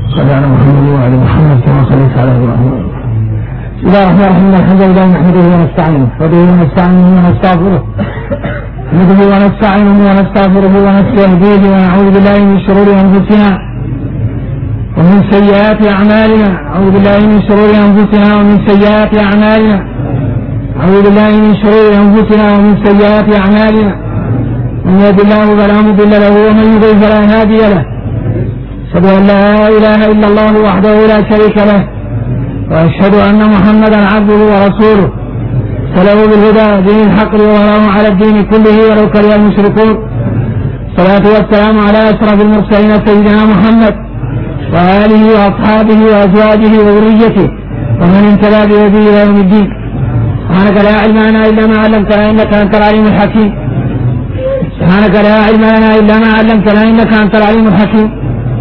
صلى على محمد وعلى محمد كما صليت على إبراهيم. بسم الله الرحمن الرحيم. الحمد لله نحمده ونستعينه ونستغفره نحمده ونستعينه ونستغفره ونستهديه ونعوذ بالله من شرور أنفسنا ومن سيئات أعمالنا. أعوذ بالله من شرور أنفسنا ومن سيئات أعمالنا. أعوذ بالله من شرور أنفسنا ومن سيئات أعمالنا. من يهد الله فلا مضل له ومن يضلل فلا هادي له. أشهد أن لا إله إلا الله وحده لا شريك له وأشهد أن محمدا عبده ورسوله سلموا بالهدى دين الحق وظهره على الدين كله ولو كره المشركون. الصلاة والسلام على أشرف المرسلين سيدنا محمد وآله وأصحابه وأزواجه وذريته ومن انتبه بهديه إلى يوم الدين. سبحانك لا علم لنا إلا ما علمتنا إنك أنت العليم الحكيم. سبحانك لا علم لنا إلا ما علمتنا إنك أنت العليم الحكيم.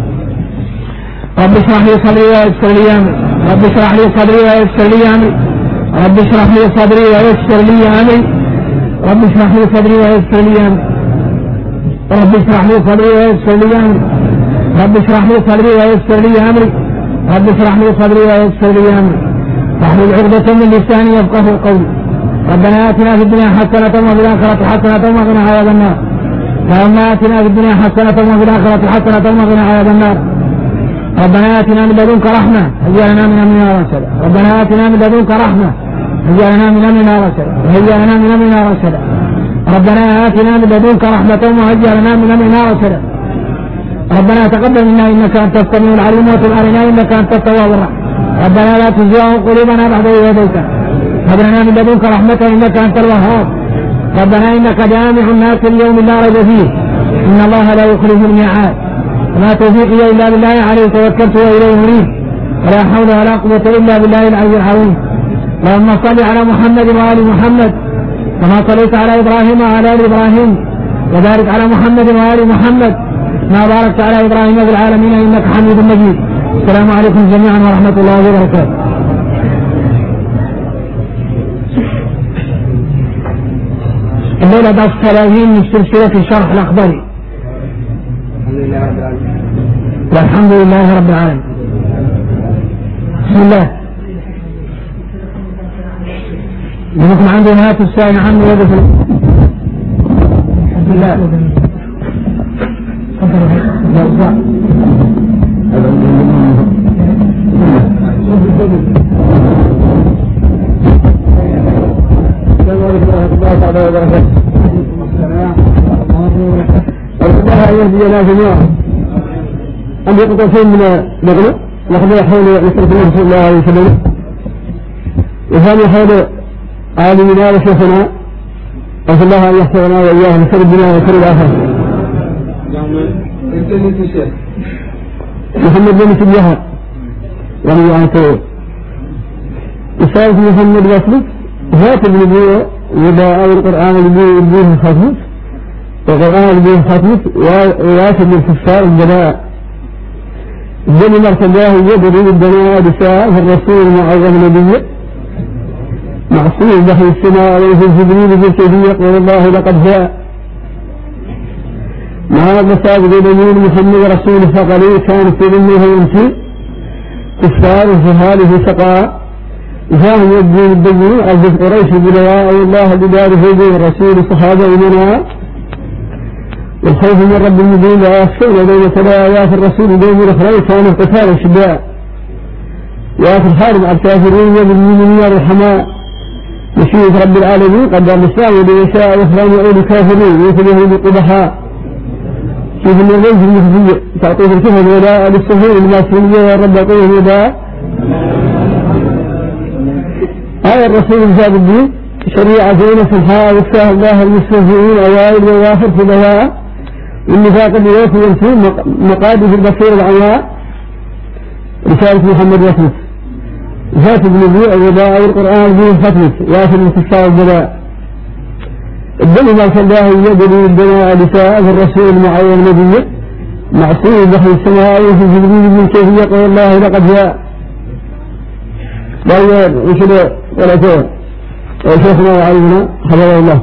رب اشرح لي صدري ويسر لي أمري. رب اشرح لي صدري ويسر لي أمري. رب اشرح لي صدري ويسر لي أمري. رب اشرح لي صدري ويسر لي أمري. رب اشرح لي صدري ويسر لي أمري. رب اشرح لي صدري ويسر لي أمري. رب اشرح لي صدري ويسر لي أمري. واحلل عقدة من لساني يفقهوا قولي. ربنا آتنا في الدنيا حسنة وفي الآخرة حسنة وقنا عذاب النار. اللهم آتنا في الدنيا حسنة وفي الآخرة حسنة وقنا عذاب النار. ربنا آتنا من لدنك رحمة هيئ لنا من أمرنا رشدا. ربنا آتنا من لدنك رحمة هيئ لنا من أمرنا رشدا. هيئ لنا من أمرنا رشدا. ربنا آتنا من لدنك رحمة وهيئ لنا من أمرنا رشدا. ربنا تقبل منا إنك أنت السميع العليم وتب علينا إنك أنت التواب الرحيم. ربنا لا تزغ قلوبنا بعد إذ هديتنا وهب لنا من لدنك رحمة إنك أنت الوهاب. ربنا إنك جامع الناس اليوم لا ريب فيه إن الله لا يخلف الميعاد. وما توفيقي إلا بالله عليه توكلت وإليه أنيب ولا حول ولا قوة إلا بالله العلي العظيم. اللهم صل على محمد وآل محمد كما صليت على إبراهيم وعلى آل إبراهيم وبارك على محمد وآل محمد ما باركت على إبراهيم في العالمين إنك حميد مجيد. السلام عليكم جميعا ورحمة الله وبركاته. الليلة درس 30 من سلسلة شرح الأخضري. والحمد لله رب العالمين. بسم الله. لكم عنده نهاية السائل عنه يدف بسم الله. أن يقطع شيء من نقله لقد يحاول يصرف الله صلى الله عليه وسلم وثاني حول عالمنا وشيخنا أسأل الله أن يحفظنا وإياه من خير الدنيا وخير الآخرة. محمد بن سبيها يعني إسرائيل محمد وصلت ذات النبوة وباء القرآن النبوة خطمت والقرآن النبوة خطمت وياسد الكفار الجلاء الذي مرتباه يدري الدنيا بساء الرسول المعظم نبي معصوم بحر السماء عليه جبريل بالكيفية يقول الله لقد جاء مع المساجد اليمين محمد رسول فقليل كان في ذمه يمشي كفار وجهاله سقاء جاهم يبدو الدنيا أجد قريش بلواء الله بداره بين الرسول صحابة إمنا والخوف من رب المدين لا يخشون بين تلايات الرسول بين الأخرين كان القتال الشجاع وآخر حارب على الكافرين بالمؤمنين الرحماء مشيئة رب العالمين قدر الإسلام ليشاء وإخوان يعود الكافرين يخليه بالقبحاء شوف من الرجل المخزية تعطيه الكفر ولاء للسهول الماسونية والرب يعطيه الوداء. آية الرسول جاب الدين شريعة زينة سبحانه وفتاه الله المستهزئين أوائل وواخر في دواء والنفاق اللي يوفي ينسون مقاده البصير العواء. رسالة محمد وصلت ذات النبوء الوباء والقرآن به ختمت ياسر الكفار البلاء. الدنيا ما صلاه يدري الدنيا لساء الرسول المعين نبي معصوم بحر السماء وفي جبريل من كيف يقول الله لقد جاء. لا يشهد ولا شيء وشيخنا وعلمنا حفظه الله.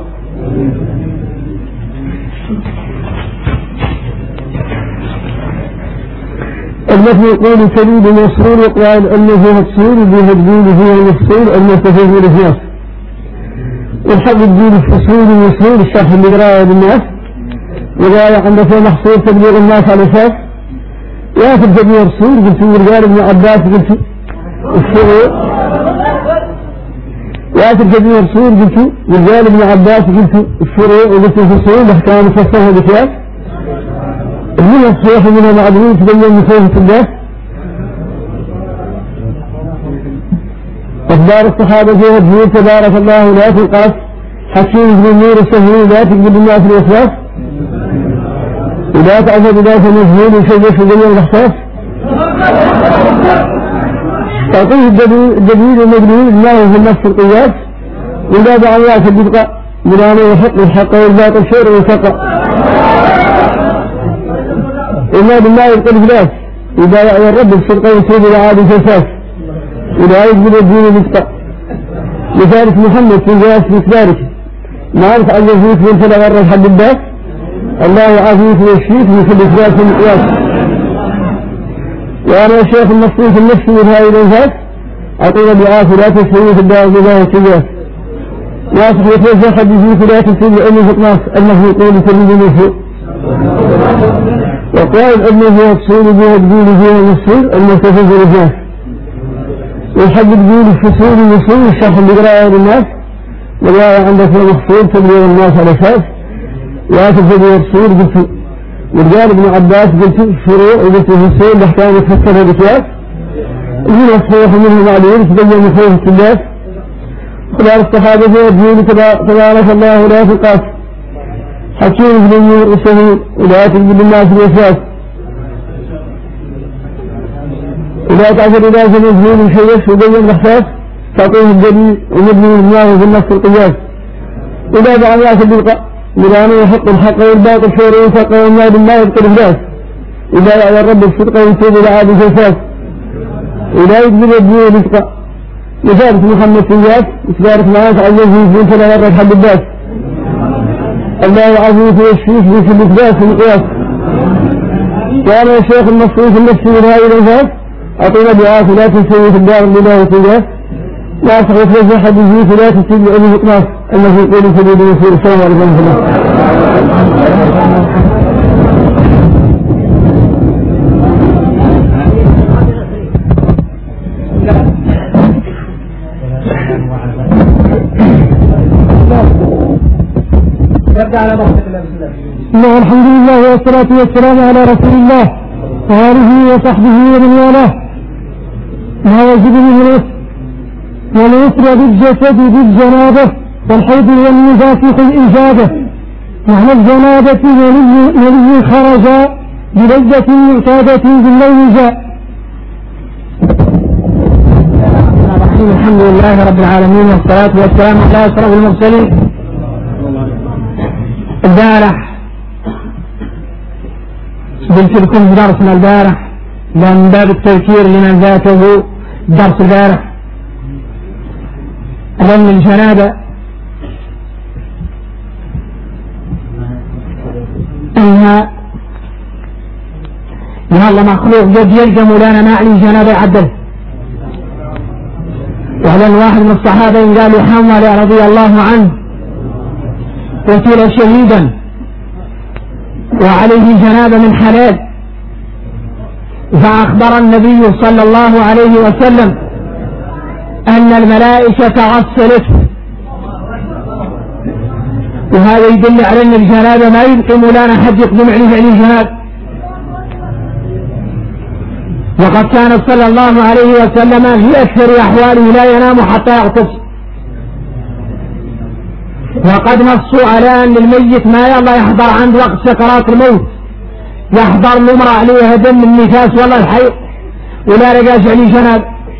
المثل يقول سبيل مسرور يقال أنه مكسور بهدبول هو المفصول المستفيد من الناس. والحق الدين الفصول المسرور الشرح اللي قرأه بالناس وقال عندك محصول تبليغ الناس على أساس ياخذ جميع الرسول قلت ورجال ابن عباس قلت الشروع ياخذ جميع الرسول قلت ورجال ابن عباس قلت الشروع وقلت الفصول احكام مفصلها بكياس من الصيح منها معدلين تبين مخوفة الناس. أخبار الصحابة فيها الدين تبارك الله لا تنقص حكيم بن النور السهري لا تقبل الناس الوسواس ولا تعذب ذات المجهول وشيش الدنيا الإحساس. تعطيه الجديد المجنون الله في النفس القياس ولا دعا الله في البدقاء ملانه وحق الحق والباطل شير وثقة. إلا بالله القلب لاس إذا يأوى الرب الصدق يسير إلى عاد الفساس ولا يجب الدين المسقى. لذلك محمد في جواس بإكبارك ما عرف أن يزيد من فلا غرر حد الباس الله عافيك ويشفيك من كل إثبات من القياس. وأنا الشيخ المصري في النفس من هذه الأنفاس أعطينا بعافي لا تسوي في الدار بذاه الكياس. ناصح يتوزع حد يزيد لا تسوي لأنه فقناس أنه يقول تريد نفسه وقال أنه يقصون بها الدين فيها المسؤول المستفيد للناس. ويحب الدين الفصول المسؤول الشرح اللي قرأه للناس ولا عندك المحصول تبليغ الناس على أساس ياخذ جميع الرسول قلت ورجال ابن عباس قلت الشروع وقلت الفصول الاحكام يتفسرها بكياس من الصيح منه معلوم تبين مخوفة الناس. خلال الصحابة فيها الدين تبارك الله لا تنقص حكيم بن النور السهيل ولا تجد الناس الوسواس ولا تعذر الناس المجهول وشيش وبين الإحساس تعطيه الجليل ومبني الله في النفس القياس ولا دعا الله في البلقاء ملانه وحق الحق والباطل شير وثقة وما بالله يذكر الناس إذا يأوى الرب الصدق ويسير إلى عاد الفساس ولا يجب الدين رزقا. لذلك محمد في الناس إسبارك معاك عن يزيد من فلا غرر حد الباس الله عافيك ويشفيك من كل إثبات في القياس. وأنا الشيخ المصري في النفس من هذه الأنفاس أعطينا بعافي لا تسوي في الدار بلا وسيلات لا أصح يتوزع حد يزيد لا تسوي لأنه إقناص أنه يقول سبيل المسير السلام عليكم ورحمة الله. الله الحمد لله والصلاة والسلام على رسول الله وآله وصحبه ومن والاه. ما يجب من الإثم واليسر بالجسد بالجنابة والحيض والنفاس في الإجابة معنى الجنابة ولي خرج بلذة معتادة بالليل جاء. الحمد لله رب العالمين والصلاة والسلام على أشرف المرسلين. البارح قلت لكم درسنا البارح من باب التذكير لمن ذاته درس البارح لأن الجنابة إنها الله مخلوق قد يلقى مولانا ما عليه جنابة يعدل. وهذا الواحد من الصحابة قالوا حمل رضي الله عنه قتل شهيدا وعليه جنابة من حلال فأخبر النبي صلى الله عليه وسلم أن الملائكة غسلته. وهذا يدل على أن الجنابة ما يبقي مولانا حد يقدم عليه جناب. وقد كان صلى الله عليه وسلم في أكثر أحواله لا ينام حتى يغتسل. وقد نصوا على أن الميت ما يلا يحضر عند وقت سكرات الموت يحضر الامرأة عليها دم النفاس ولا الحيض ولا لقاش عليه جناب.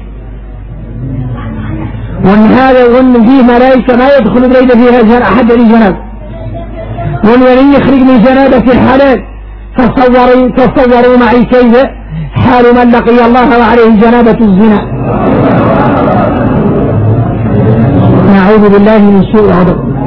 وأن هذا وأن فيه ملائكة ما يدخل بليلة فيها أحد عليه جناب. وأن ولي يخرج من جنابة في حلال تصوروا معي كيف حال من لقي الله وعليه جنابة الزنا. نعوذ بالله من سوء العذاب.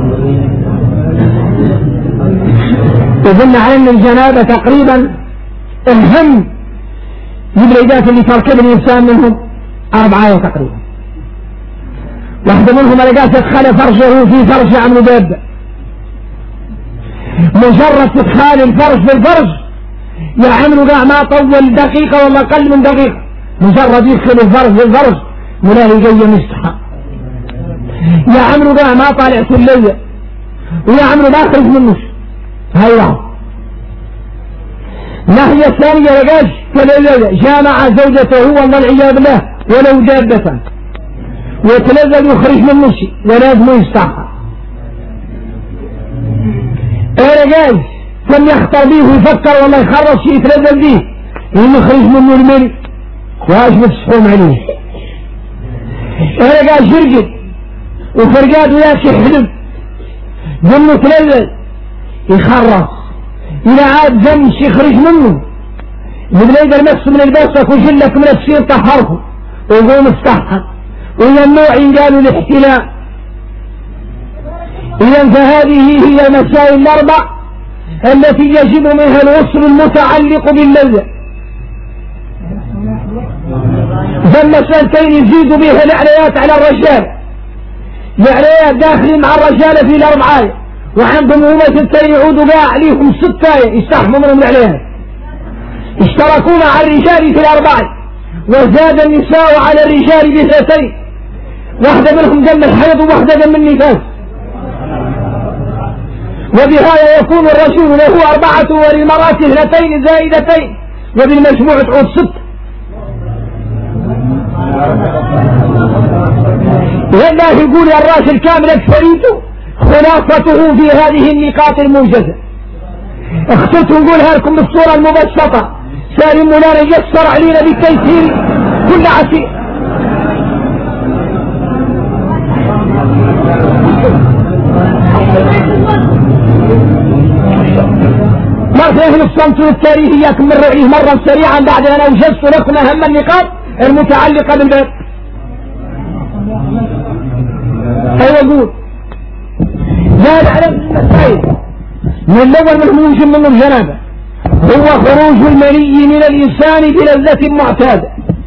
يدل على أن الجنابة تقريبا الهم العبادات اللي تركب الإنسان منهم 4 تقريبا. واحدة منهم لقات ادخل فرشه في فرش عمرو دابة، مجرد ادخال الفرش في الفرش يا عمرو قاع ما طول دقيقة ولا أقل من دقيقة، مجرد يدخل الفرش في الفرش ملاهي جاية مستحى. يا عمرو قاع ما طالع كلية، ويا عمرو ما خرج منه. هاي واحد. الناحية الثانية لقاش جامع زوجته هو والعياذ بالله ولو دابة ويتلذذ ويخرج منه شيء ولازم يستحى. لقاش كم يخطر به ويفكر والله يخرج شيء يتلذذ به ويخرج منه المرء واش بتصحون عليه. لقاش يرقد وفرقاد وياك يحلم منه تلذذ يخرج إذا عاد زمش يخرج منه يبدأ يقدر نفسه من البوسك ويجلك من السير طهره ويقوم استحى. وإلى النوع قالوا الاحتلال. إذا فهذه هي المسائل الأربع التي يجب منها الغسل المتعلق باللذة. فالمسألتين يزيد بها الإعليات على الرجال، الإعليات داخلين مع الرجال في الأربعة، وعندهم هم ستين يعودوا بها عليهم 6 يستحموا منهم الإعليات. اشتركوا مع الرجال في الأربعة وزاد النساء على الرجال ب2، واحدة منهم دم الحيض وواحدة دم النفاس. وبهذا يكون الرجل له 4 وللمرأة 2 زائدتين وبالمجموع تعود 6. والله يقول يا الراس الكامل الفريد خلاصته في هذه النقاط الموجزة. اخترت نقولها لكم بالصورة المبسطة سالم مولانا يسر علينا بالتيسير كل عسير. مرة الصمت التاريخي من رأيه مرة سريعا بعد أن أوجزت لكم أهم النقاط المتعلقة بالباب. فيقول لا نعلم المسائل من الأول من يوجد منه الجنابة هو خروج المني من الإنسان بلذة معتادة.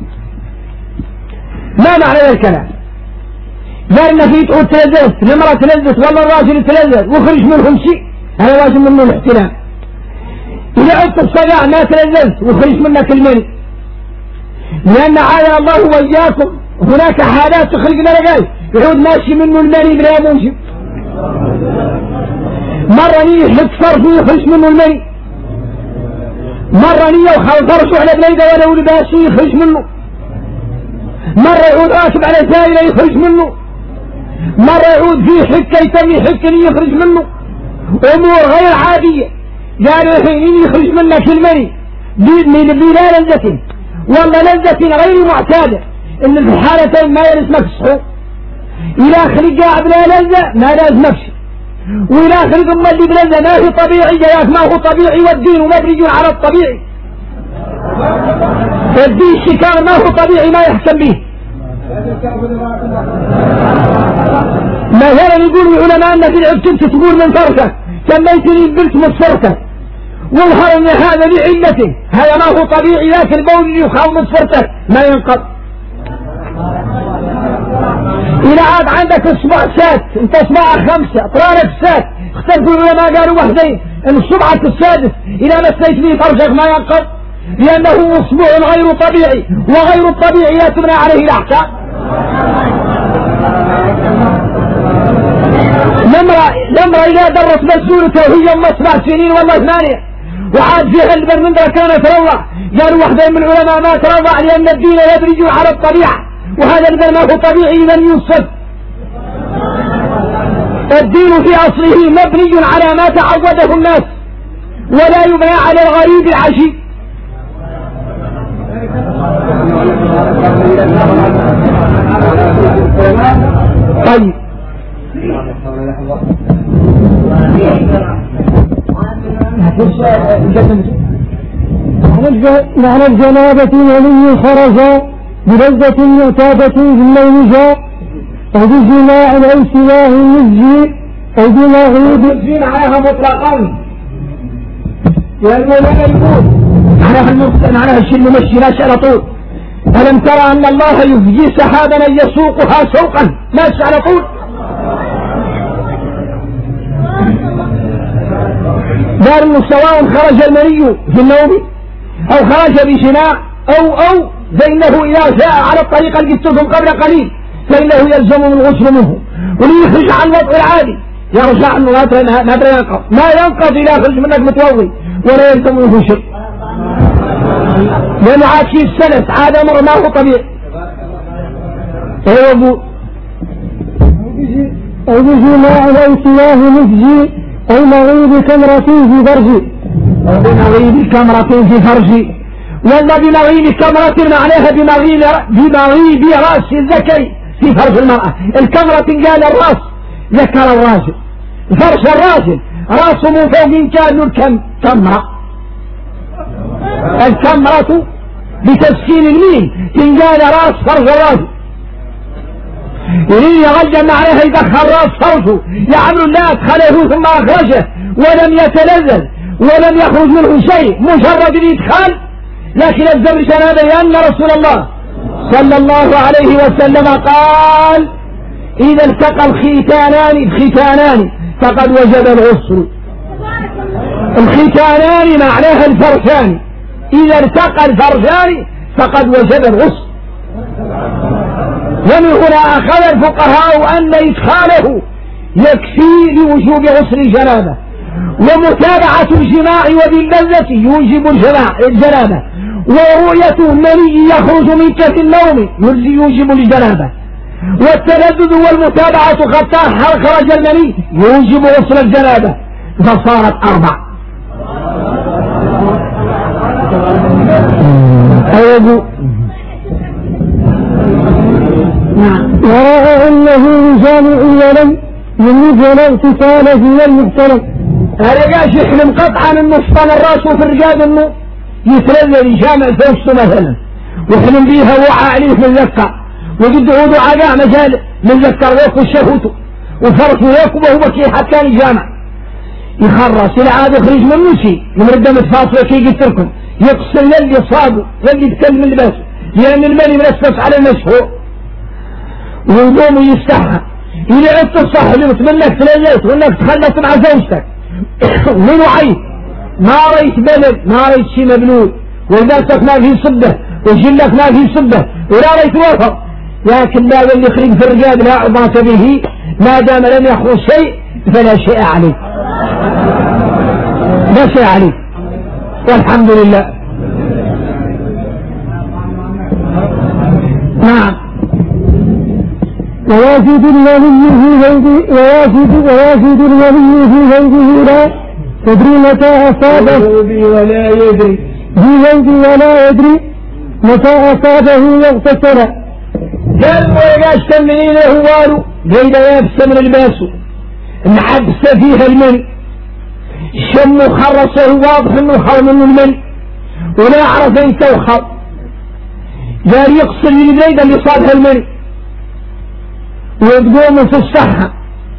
ما معنى الكلام؟ لأن في تعود تلذذ المرأة تلذذ والله الراجل تلذذ وخرج منهم شيء هذا واجب منه الاحتلال. إذا عدت الصلاة ما تلذذ وخرج منك المني، لأن عالم الله وإياكم هناك حالات تخرج لنا يعود ماشي منه المني بلا موجب. مرة نية يحلق فرشه ويخرج منه المني، مرة نية وخل فرشه على بليده ولو لباسه يخرج منه، مرة يعود راكب على سائلة يخرج منه، مرة يعود فيه حكة يتم يحك يخرج منه. أمور غير عادية قالوا الحين يخرج منك المني بلا لذة والله لذة غير معتادة إن في الحالتين ما يلزمك الصحوب. إلى آخر قاعد بلا لذة ما لازمك شيء، وإلى آخر ثم اللي بلذة ما هي طبيعي ما هو طبيعي والدين مبني على الطبيعي. الدين الشكار ما هو طبيعي ما يحكم به. مثلا يقول العلماء أن في العبد تقول من فرشك سميتني البنت مصفرتك والهر ان هذا لعلته هذا ما هو طبيعي لكن البول اللي يخاف مصفرتك ما ينقض. إذا عاد عندك اصبع سات انت اصبعك 5 طرالك سات اختلفوا العلماء قالوا وحدين ان صبعك السادس إذا مسيت به فرشك ما ينقض لأنه اصبع غير طبيعي وغير الطبيعي لا تبنى عليه الأحكام. نمرة إذا درت مسؤولته وهي أم 7 سنين والله 8 وعاد فيها البرمندرة كانت تروع قالوا واحدة من العلماء ما تروع لأن الدين يدرج على الطبيعة وهذا البر ما هو طبيعي لن يوصف. الدين في أصله مبني على ما تعوده الناس ولا يبنى على الغريب العجيب. طيب معنى الجنابة ولي خرج بلذة معتادة في الليل جاء أو بجماع أو سواه يجزي أو بمغيب يجزي معها مطلقا. والمولى يقول معناها الشيء الممشي ماشي على طول. ألم ترى أن الله يفجي سحابا يسوقها سوقا ماشي على طول. دار انه سواء خرج المني في النوم او خرج بجماع او فانه اذا جاء على الطريقه اللي قلتهم قبل قليل فانه يلزم من الغسل منه وليخرج عن الوضع العادي يرجع انه ما ينقض الى يخرج منك متوضي ولا يلزم منه شيء لانه عاد في السنه عاد امر ما هو طبيعي. او بجماع او سواه مجزي أو مغيب كمرة في فرجي أو بمغيب كمرة في فرجي ولا بمغيب كمرة معناها بمغيب رأس الذكر في فرج المرأة. الكمرة قال الرأس ذكر الراجل فرج الراجل رأسه من فوق كان الكمرة الكمرة بتسكين الميم تنقال رأس فرج الراجل يريد يغلق معناها يدخل راس فرجه يعمل لا أدخله ثم أخرجه ولم يتلذذ ولم يخرج منه شيء مجرد الإدخال. لكن الزبر هذا لأن رسول الله صلى الله عليه وسلم قال إذا التقى الختانان فقد وجب الغسل. الختانان معناها الفرجان إذا التقى الفرجان فقد وجب الغسل. ومن هنا أخذ الفقهاء أن إدخاله يكفي لوجوب غسل الجنابة ومتابعة الجماع وباللذة يوجب الجنابة ورؤية المني يخرج منك في النوم يوجب الجنابة والتلذذ والمتابعة حتى خرج المني يوجب غسل الجنابة فصارت 4. ورأى أنه جامع ولم يمد ولا اغتسال في المحترم. هذا قاش يحلم قطعا انه اشطن الراس في الرجال انه يتلذذ يجامع زوجته مثلا ويحلم بيها وقع عليه من ذكر وقد عودوا عقاء مجال من ذكر وياكل شهوته وفرسه وياكل وهو كي حتى يجامع يخرس العاد يخرج منه شيء من الدم الفاصل كي قلت لكم يقصر يلي صابه يلي يتكلم من لباسه لان المني منسس على المشهور ويقوم يستحى إذا عدت الصح اللي منك تليت وانك تخلص مع زوجتك منو عيب ما رأيت بلد ما رأيت شي مبلول ولباسك ما فيه صبه وجلك ما فيه صبه ولا رأيت وفر لكن لا واللي يخرج في الرقاب لا عباس به ما دام لم يخرج شيء فلا شيء عليه لا شيء عليه والحمد لله. نعم. وواجد الولي في زوجه لا تدري متى أصابه ولا يدري في زوجه ولا يدري متى أصابه واغتسل. قال ويقاش تمنين هوالو قيل يابس من الباسو نحبس فيها المن شم خرسه واضح انه خر منه المن ولا عرف انت وخر قال يقصر اليد اللي صابها المن وتقوم في الصحة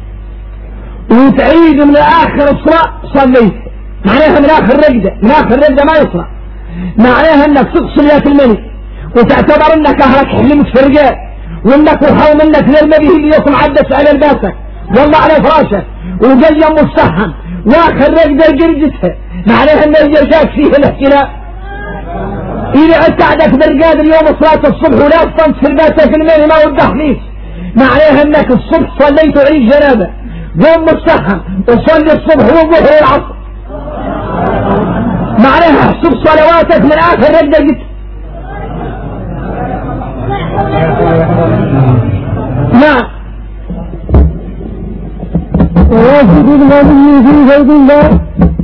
وتعيد من آخر الصلاة صليت معناها من آخر رقدة ما يصلى معناها انك تغسل ياك المني وتعتبر انك اهلك حلمت في الرجال وانك وحاول منك للمبيه اللي يكون عدس على لباسك والله على فراشك وقيم مستحم واخر رقدة جرجتها معناها ان الجرجاك فيه الاحتلاء. اذا عدت عدك بالرقاد اليوم صلاة الصبح ولا اصطنت في لباسك المني ما ودح ليش معناها انك الصبح صليت عيد جنابه قوم مستحم وصلي الصبح والظهر والعصر معناها احسب صلواتك من اخر رقدة قلت. نعم. وواجد الولي في زوج الله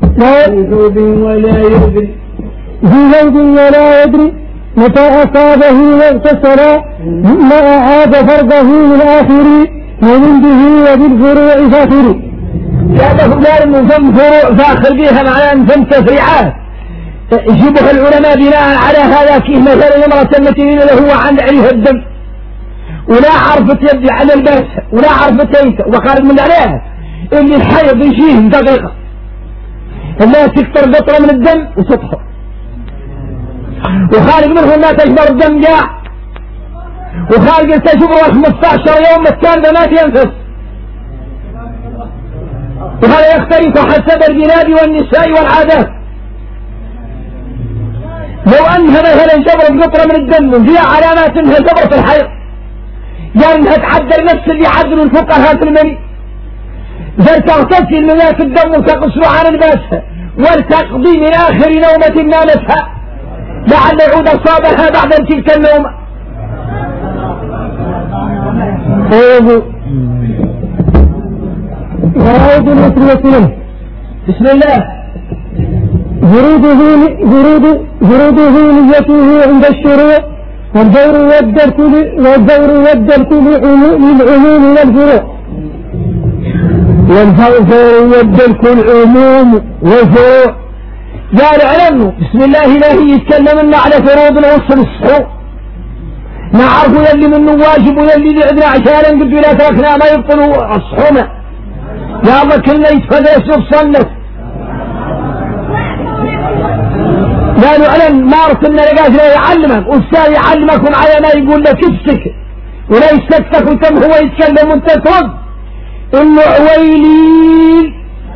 في زوج ولا يدري متى أصابه واغتسل ثم أعاد فرضه من آخر ومن به وبالفروع فاخر. هذا فلان من ثم فروع فاخر بها معناه من ثم تفريعات يجيبها العلماء بناء على هذا كيه مثلا امرأة التي له عن عليها الدم ولا عرفت يبدي على الباس ولا عرفت انت وخارج من عليها اللي الحيض يجيه دقيقة لا تكتر قطرة من الدم وتطهر وخارج منهم ما تجبر الدم جاع، وخارج تجبر 15 يوم الثالثة ما تنفس، وهذا يختلف حسب البلاد والنساء والعادات. لو أنها مثلا جبر قطرة من الدم وفيها علامات أنها جبرة الحيض، يعني أنها تعدل نفس اللي يعدلوا الفقهاء في المني، بل تغتسل من ذاك الدم وتقصر عن لباسها ولتقضي من آخر نومة نامتها لعل يعود أصابها بعد تلك النومة. وعود المسلمين بسم الله. جروده نيته عند الشروع، والدور والدرك للعموم والفروع. والفور والدرك العموم والفروع. قال علمه بسم الله إلهي يتكلم لنا على فروض الوصل الصحو، نعرف يلي منه واجب ويلي لعبنا عشان قد لا تركنا ما يبطلوا الصحونا. يا الله كلنا يتفدى يسلب صنف. قالوا علم ما ارسلنا لقاش لا يعلمك، أستاذ يعلمك ومعايا ما يقول لك افسك ولا يسكتك وتم هو يتكلم وانت ترد. انه عويلين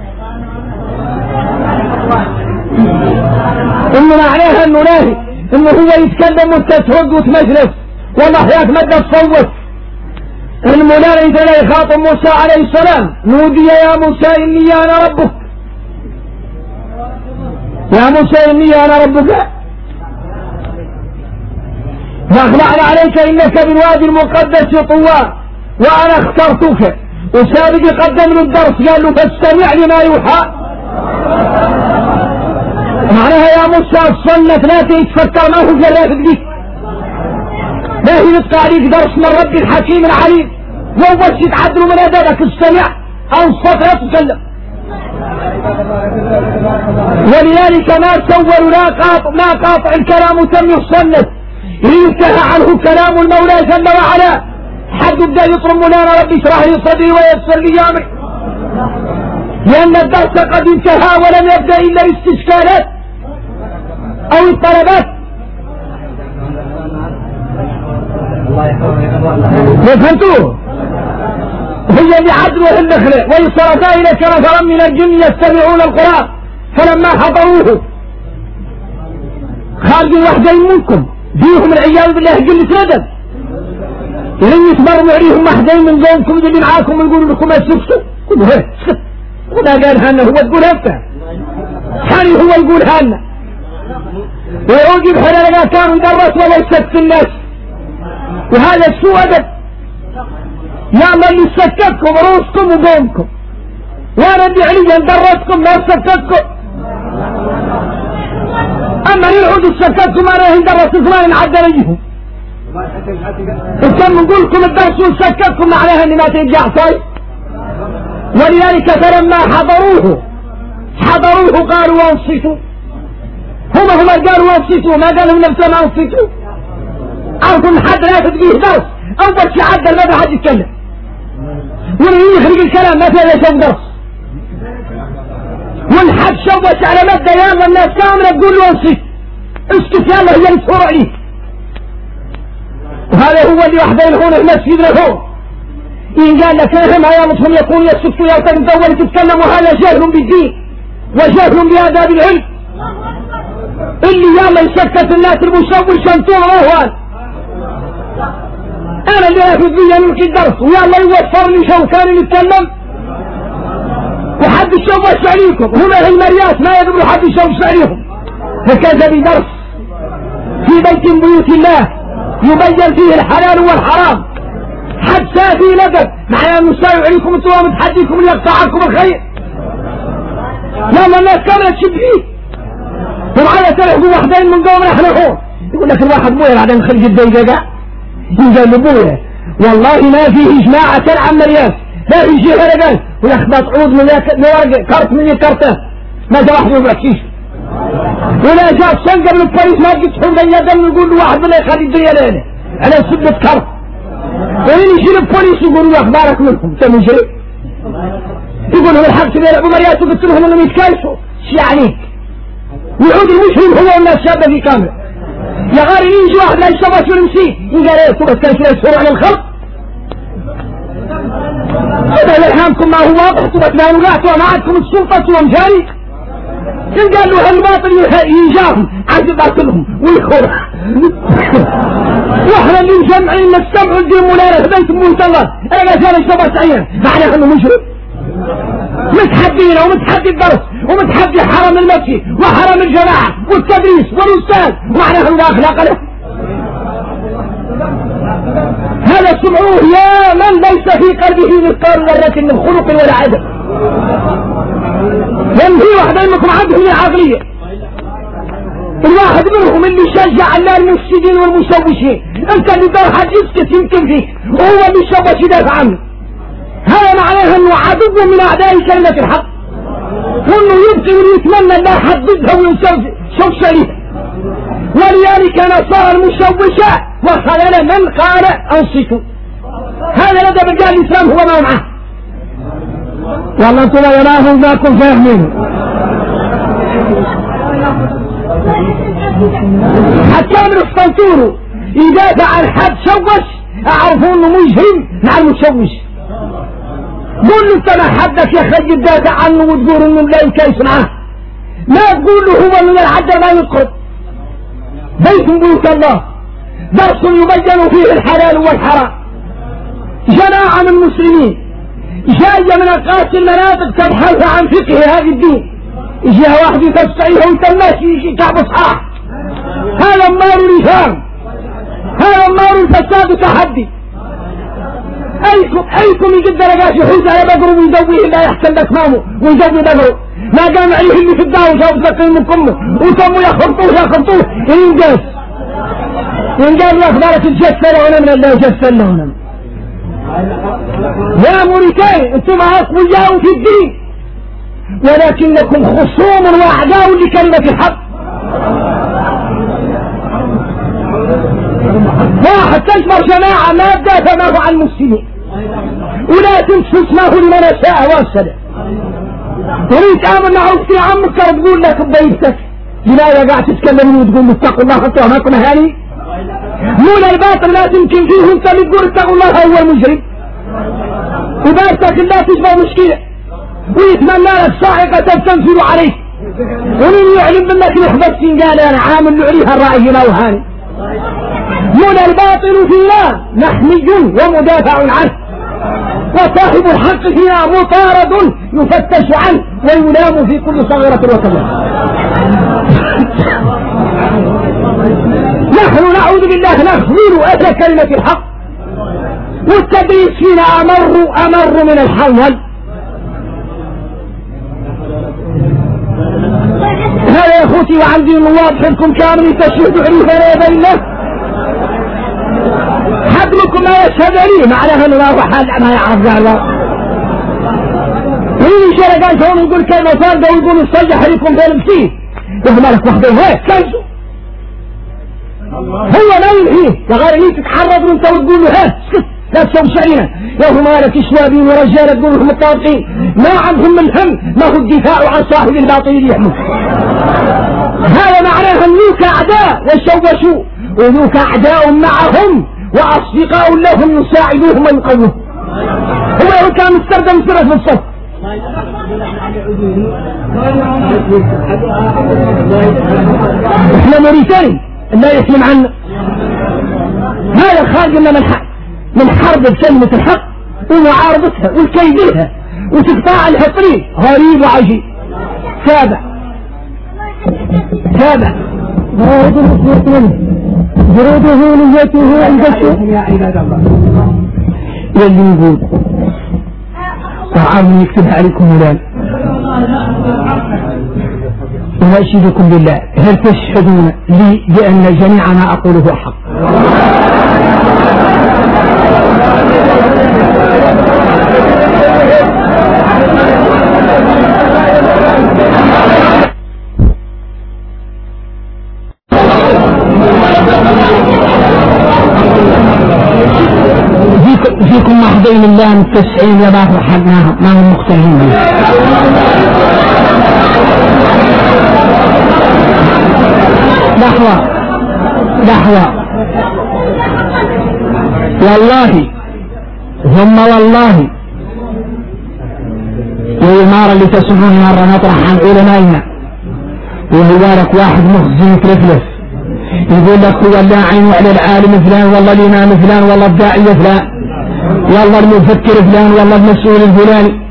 انه معناها انه ناهي، انه هو يتكلم وانت ترد وتمجلس والله حياك ما تصوت. المولانا إذا يخاطب موسى عليه السلام نودي يا موسى إني أنا ربك، يا موسى إني أنا ربك فاخلعنا عليك إنك بالوادي المقدس طوى وأنا اخترتك. وسابق قدم له الدرس قال له فاستمع لما يوحى. معناها يا موسى الصنة لا تتفكر ما هو جرافك بك، لا هي يبقى عليك درس من رب الحكيم العليم، وبس يتعدلوا من أدابك استمع أو الصوت لا تتكلم. ولذلك ما سولوا لا قاطع الكلام تم يصنف ينتهى عنه كلام المولى جل وعلا. حد يبدأ يطلب مولانا ربي اشرح لي صدري ويسر لي امري، لأن الدرس قد انتهى ولم يبدأ إلا الاستشكالات أو الطلبات. فهمتوه؟ هي اللي عدلوا النخلة ويصرفا إلى نفرا من الجن يستمعون القرآن فلما حضروه خارجوا وحدين منكم فيهم العياذ بالله قلة ندم، إذن يتمروا عليهم وحدين من قومكم اللي معاكم يقولوا لكم اسكتوا، قولوا هيه اسكت، ولا قال هانا هو تقول هفته حالي هو يقول هانا ويوجب حلالنا كان مدرس وليست في الناس، وهذا السوء أدب. يا من اللي سكتكم رؤوسكم وقومكم، وانا اللي عليا ندرسكم ما سكتكم. اما يعودوا سكتكم انا ندرس اثنين عدليهم، وكم نقول لكم الدرس وسكتكم معناها اني ما ترجع طيب. ولذلك فلما حضروه قالوا وانصتوا، هم قالوا وانصتوا ما قالوا نفسه ما انصتوا. عرفوا حد لا تدقيه درس اول شيء عدل ما حد يتكلم، واللي يخرج الكلام ما فيه شوف درس، والحد شوش على مادة يلا الناس كاملة تقول له انصت اسكت يلا هي يسهر عليك. وهذا هو اللي وحده يلحون المسجد له إن قال لك فهم عيالتهم يقول يسكتوا يرتد الدول تتكلم، وهذا جهل بالدين وجهل بآداب العلم. اللي يلا يسكت الناس المشوش شمتون روان انا اللي اخذ بيا نلقي الدرس ويلا يوفر لي شو كان يتكلم وحد يشوش عليكم. هنا هي المريات ما يدبروا حد يشوش عليهم. هكذا بدرس في بيت من بيوت الله يبين فيه الحلال والحرام، حتى في ندب معناه المساوي عليكم انتوا متحديكم اللي يقطعكم الخير. لما الناس كانت تشد فيه ومعنا تلحقوا وحدين من قوم احنا هون يقول لك الواحد مويه بعدين خرج الدقيقة يقول لابويا والله ما فيه اجماع عن مرياس لا في شيء غير وياخذ عود من ورقه كرت من كرته ما جاء واحد ما يحكيش ولا جاء الشنقه من البوليس ما جبت حول يدم يقول له واحد بالله يخلي الدنيا ليله على سبه كرت وين يجي البوليس يقول له اخبارك منكم انت مجرم يقول له الحق كذا يلعبوا مرياس وقلت لهم انهم يتكالسوا شي عليك ويعود المجرم هو الناس شابه في كامل يا غاري يجي واحد لا يشتغل شو نمشي يقال ايه سوى كان شو يسهر على الخلق هذا الالهامكم ما هو واضح سوى لا وقعتوا ما عندكم السلطة سوى مجاري إن قال له هالباطل يجاهم عند باطلهم ويخور واحنا اللي مجمعين السبع الدين ولا هديت موت الله انا كان الشباب سعيا معناه انه مجرم متحدينا ومتحدي الدرس ومتحدي حرم المكي وحرم الجماعة والتدريس والأستاذ معناه انه لا اخلاق له. هذا سمعوه يا من ليس في قلبه مثقال ذرة من خلق ولا عدل. ينهي واحد منكم عندهم العقلية الواحد منهم اللي شجع النار المفسدين والمشوشين انت اللي دار حد يسكت يمكن فيك وهو اللي شوش يدافع عنه. هذا معناه انه عدو من اعداء كلمة الحق وانه يبقي ويتمنى ان احد ضدها ويشوش عليها. ولذلك نصار المشوشة وخلال من قال انصتوا. هذا لدى رجال الاسلام هو ما معه. والله انتم يا جماعه ذاكم فاهمين. حتى من السنتور يدافع عن حد شوش اعرفوا انه مجرم مع المشوش. قول له انت ما حدك يا خي تدافع عنه وتقول انه لا يكيس معاه. ما تقول له هو من العدل ما يقرب. بيت بيوت الله درس يبين فيه الحلال والحرام. جماعة من المسلمين جاية من أقاصي المناطق تبحث عن فقه هذا الدين. يجيها واحد يتسعيها ويتماشي يجي كعب صحاح. هذا مار الرجال هذا مار الفساد وتحدي. أيكم يجد درجات يحوز على بقره ويزويه لا يحسن بسمامه ويزوي بقره ما قام عليه اللي في الدار وشاوف لقين من كمه وثموا يخبطوه ينقاز الأخبارك الجسة لهنا من الله جسة لهنا. يا موريتاني انتم أقوياء في الدين ولكنكم خصوم وأعداء لكلمة الحق. واحد تجبر جماعة ما تدافع معه عن المسلمين ولا تنسوا اسمه لمن شاء وافسد. تريد امن مع اختي عمك تقول لك ببيتك لماذا قاعد تتكلمون وتقول اتقوا الله حتى معكم اهالي؟ مو الباطل لا تمكن فيه انت اللي تقول اتقوا الله هو المجرم وبارتك لا تشبه مشكلة ويتمنى لك صاعقة تنزل عليك ومن يعلم منك نحبس قال انا عامل عليها الرأي موهاني. من الباطل فينا محمي ومدافع عنه وصاحب الحق فينا مطارد يفتش عنه ويلام في كل صغيرة وكبيرة. نحن نعوذ بالله نخذل أهل كلمة الحق والتدريس فينا أمر من الحول. هذا يا اخوتي وعندي واضح لكم كامل تشهد عريفنا يا بينه حدكم ما يشهد لي معناها انه ما حال ما يعرف قال وين شرع قال هون يقول كلمه صادقه ويقول الصيح لكم بين فيه يا مالك وحده هيك كنزو هو ما ينهيه يا غير ليه تتحرض وانت وتقول له ها اسكت لا تسوي شعينا يا هو مالك شوابين ورجال تقول لهم الطاقين ما عندهم الهم ما هو الدفاع عن صاحب الباطل اللي يحمل. هذا معناه انوك اعداء وشوشوا وذوك اعداء معهم واصدقاء لهم يساعدوهم ويقومون. هو كان مستردم سرة في الصف احنا موريتاني لا يسلم عنا. هذا خارج من حرب كلمة الحق ومعارضتها والكيدها وتقطاع لها طريق غريب وعجيب. تابع جروده نيته عند الشيء يا عباد الله يلي يقول طعام يكتب عليكم ولان وأشهدكم بالله هل تشهدون لي بأن جميع ما أقوله حق؟ فيكم محضين الله متسعين وما فرحناهم ما هم مقتنعين به. لحظة لحظة والله ثم والله الإمارة اللي تسمعون مرة نطرح عن علمائنا وهو لك واحد مخزن يتلفلف يقول لك هو اللاعن على العالم فلان والله الإمام فلان والله الداعية فلان والله المفكر فلان والله المسؤول الفلاني.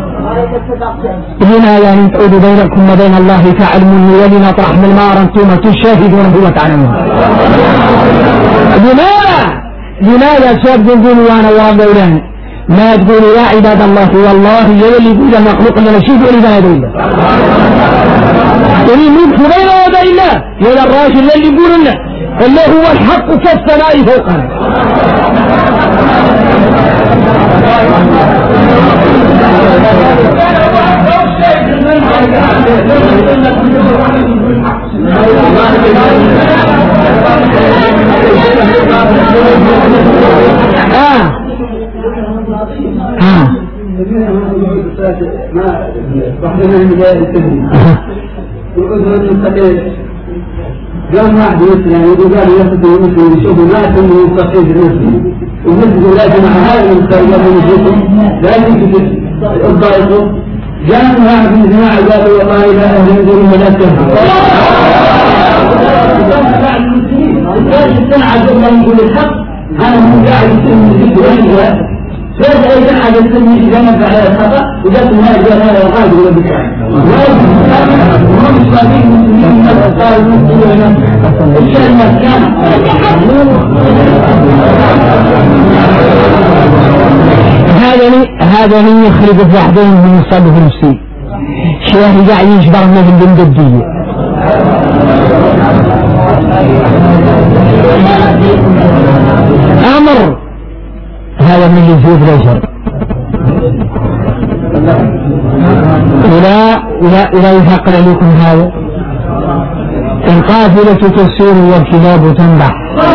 هنا يعني تعود بينكم وبين الله تعلمون ولنطرح من المار أنتم تشاهدون هو تعلمون. لماذا شاب يقولوا وانا ورب أولاني ما تقولوا يا عباد الله والله يا اللي يقول المخلوق اللي نشوفه إلى يد الله اللي ملك بين يدي الله يا الراجل اللي يقول لنا اللي هو الحق كالسماء فوقنا. قال ما أحد يعني يقول يصدق المسلم يشوفه ما يتم يستقيم بنفسه ومثل لازم مع هذا المستقيم بنفسه لازم الضائق جاء واحد من الجماعة قالوا والله لا أهل يقولون لا تهدوا بعد المسلمين السنة عجب الله يقول الحق أنا من قاعد يسلم يجيب وين فإذا أي أحد يسلم يجب على الخطأ وجدت ما يجب هذا الغالب ولا بكاء وهم إسلامين مسلمين قالوا المسلمين الشيء المسكان هذا من يخرج وحدين من يصابه نفسي شيخ قاعد يجبر من البندقية أمر هذا من يزيد رجل ولا يفقر عليكم هذا القافلة تسير والكلاب تنبح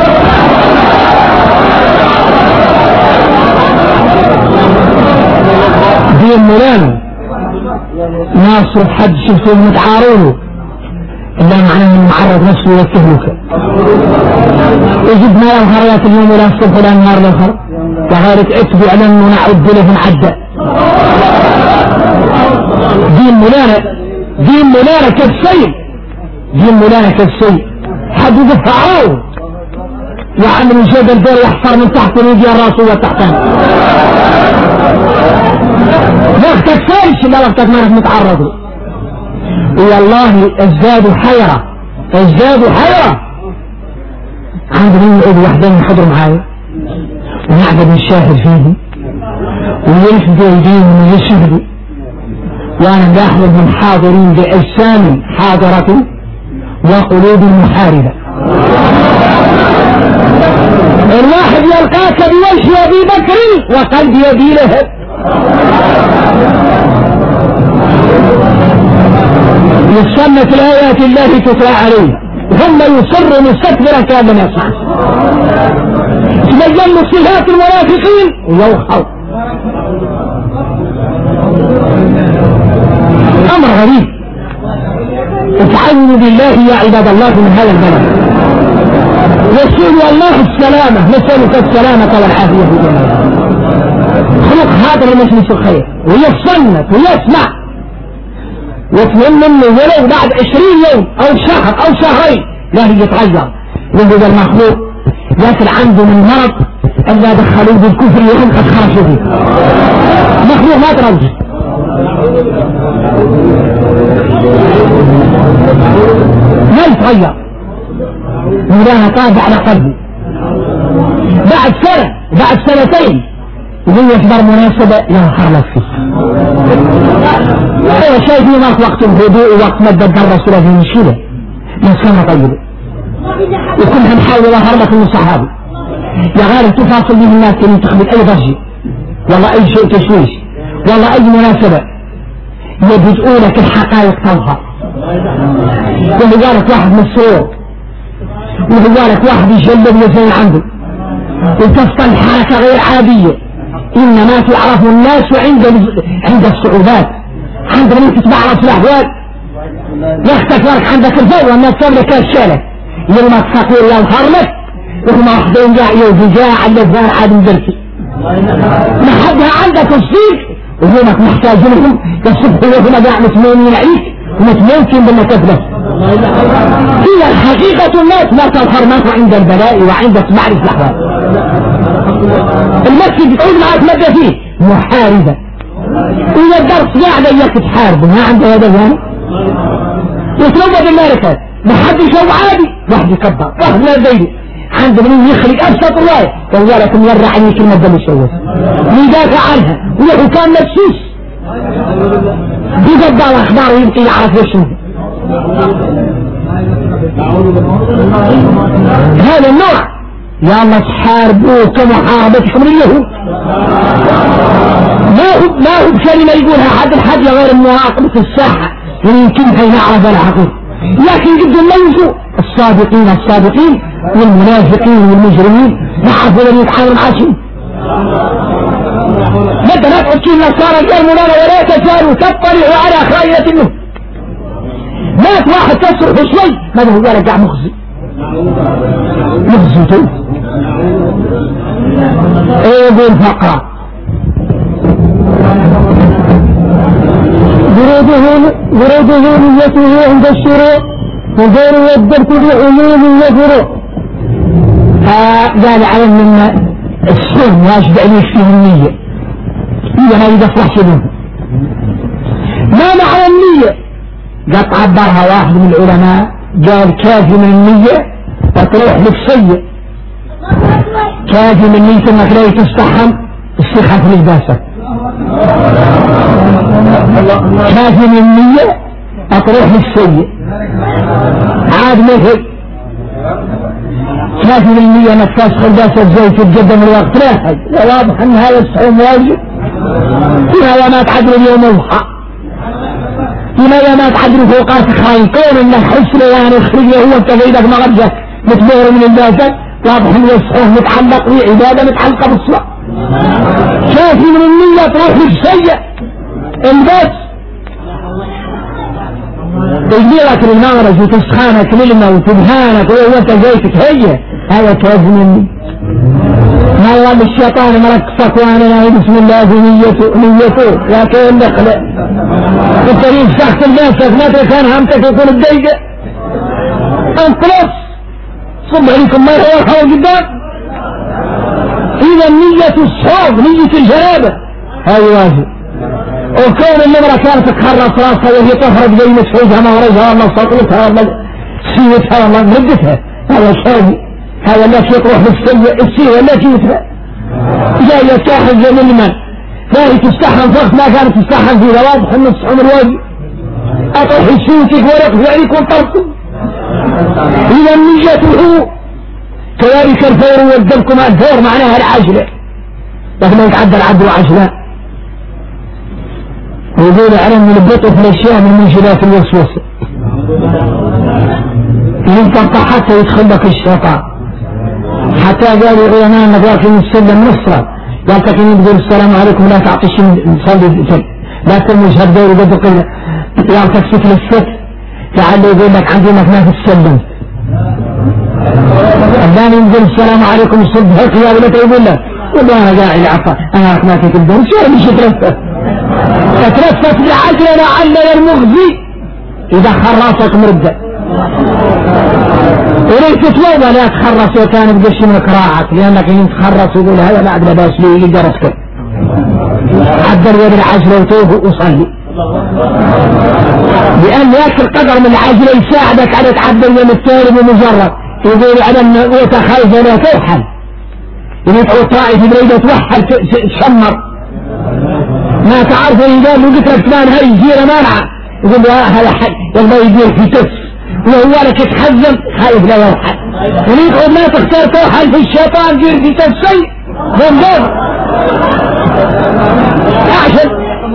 دي الملان ناصر حد شفته متعارضه إلا معناه أنه معرض نفسه للتهلكة يجب ما الخريات اليوم ولا الصبح ولا النهار الآخر وغيرك اتبع لأنه نعد له عدة دي الملانة كالسيل دي الملانة كالسيل حد يدفع عاو وعمل الجبل الدور يحفر من تحت ويجي الراس وتحتان وقتك فايش إلا وقتك ما متعرضوا والله ازدادوا حيرة عندنا نقعد وحدين يحضروا معايا ونعبد الشاهد فيه ويلفدوا ايديهم ويشهدوا وانا باحضر من حاضرين باجسام حاضرة وقلوب محاربة. الواحد يلقاك بوجه ابي بكر وقلب ابي لهب يسمت الآيات الله تتلى عليه ثم يصر مستكبرا كان لم يصح تبين صفات المنافقين ويوخوا أمر غريب. اتعوذوا بالله يا عباد الله من هذا البلد يسأل الله السلامة نسألك السلامة والعافية في جمالك. خلق هذا المجلس الخير ويصنت ويسمع وتمنى منه ولو بعد 20 يوم او شهر او شهرين لا يتغير وهو المخلوق لكن عنده من مرض الا دخلوه بالكفر وهم قد خرجوا فيه مخلوق ما ترجع ما يتغير ولاها طابع على قلبه بعد سنة بعد سنتين وهو يحضر مناسبة ينحر نفسه ايوه شايفين ماك وقت الهدوء ووقت ما تدبر رسوله في المشكلة مسكنة طيبة وكلها نحاول ظهر لك من صحابي يا غير تفاصل به الناس اللي تخبط اي ضجة والله اي شيء تشويش والله اي مناسبة يبدؤوا لك الحقائق تظهر وهو لك واحد مسرور وهو لك واحد يجلب يزين عنده وتفصل حركة غير عادية إنما تعرف الناس عند الصعوبات عندما انت تعرف الأحوال يختك لك عندك الفور والناس تبلك الشالة يوم الصقير لو حرمت وهم أخذين جاعي وزجاع على الزار عادم درسي ما حدها عندك الصيف وهمك محتاجينهم يصبحوا وهم قاع متمينين عليك ومتمينين بالمكتبة هي الحقيقة الناس لا تظهر عند البلاء وعند معرفة الأحوال المسجد تقول معك مادة فيه محاربة إذا الدرس قاعد إياك تحاربه ما عنده هذا يعني يطلبه بالماركات ما حد يشوف عادي واحد يكبر واحد لا زيده عنده من يخرج أبسط الله فوالكم يرى عني كلمة دم يشوف يدافع عنها ويقول كان مبسوس يقدر الأخبار ويبقي يعرف وشنه هذا النوع يا الله تحاربوه كمحاربتكم لليهود ما هو بكلمة يقولها حد الحد غير مراقبة الساحة ويمكن أن يعرف العقل لكن جدا ميزوا الصادقين والمنافقين والمجرمين ما عرفوا أن يتحاول معاشين متى ما تحكي النصارى الجرمنا ولا تزالوا تطلع على خائنة منه مات واحد تصرف شوي ماذا هو رجع مخزي ايه الفقرة وروده نيته عند الشروع وغير يبدأت بعموم يفروع قال على من السن يشبع ليش فيه النية هي ما يدفع شبه ما معنى النية قد عبرها واحد من العلماء قال كافي من النية فتروح للسيء كافي من النية انك لا تستحم استخاف للباسة كافي من النية فتروح للسيء عاد مثل كافي من النية انك تسخل باسة زي تتقدم الوقت لا واضح ان هذا الصحيح واجب فيها ما تعدل اليوم الضحى فيما ما تعدل فوقات خاين كون انك حسن يعني اخرج هو انت في ايدك مغرجة متبهر من الباسة واضح ان الصحيح متعلق بعبادة متعلقة بالصلاة كافي من النية تروح للسيء البس تجبيرك للمغرج وتسخانك للماء وتبهانك وانت زيتك هي هذا كافي من النية ما هو الشيطان مركزك وانا بسم الله نيته لكن نخلق الطريق ساحة الناس ما كان همتك يكون الدقيقة انقلص صب عليكم ما هو الحوى قدام إذا نية الصوب نية الجنابة هاي واجب وكون النمرة كانت تخرص راسها وهي تهرب زي مسعودها مهرجها والله سطلتها والله سيوتها والله مردتها هذا شاذي هذا الناس يطرح بالسيوة لا سيوتها جاية تاخذ زي من فهي تستحرم فقط ما كانت تستحرم فيها واضح ان الصحم الواجب اطرح سيوتك ورقف عليك وطرق إذا نيته كذلك الفور والدلكم الفور معناها العجلة لكن ما يتعدى العدل عجلة ويقول على من البطء في الاشياء من منجلات الوسوسة ينطق حتى يدخل لك الشيطان حتى قالوا العلماء مذاكر السلم نصرة قال تكين يقول السلام عليكم لا تعطيش نصلي الجن لا تمش هالدور قد قل قال تكسك للست لعل يقول لك عندي مكناه في السلم الثاني يقول السلام عليكم الصبح هيك يا ولد يقول له والله انا قاعد العفا انا مكناه في الدور شو مش تترفت لعجل لعل المغزي اذا خراسك مرده وليس تتوضى لا تخرص وكان بقش من قراءك لانك ان تخرص ويقول هذا بعد لباس لي جرسك عدل يد العجلة وتوب وصلي لان ياك القدر من العجلة يساعدك على تعدل يد التالي بمجرد يقول على ان وتخايف لا توحل يدعو طائف بريدة توحل تشمر ما تعرف اذا قلت لك فلان هاي جيرة مانعة يقول له هذا حد والله يدير في تس وهو لك يتحزم خايف لا يوحل ونيقعد ما تختار توحل في الشيطان جير في تفسي غنبار اعشد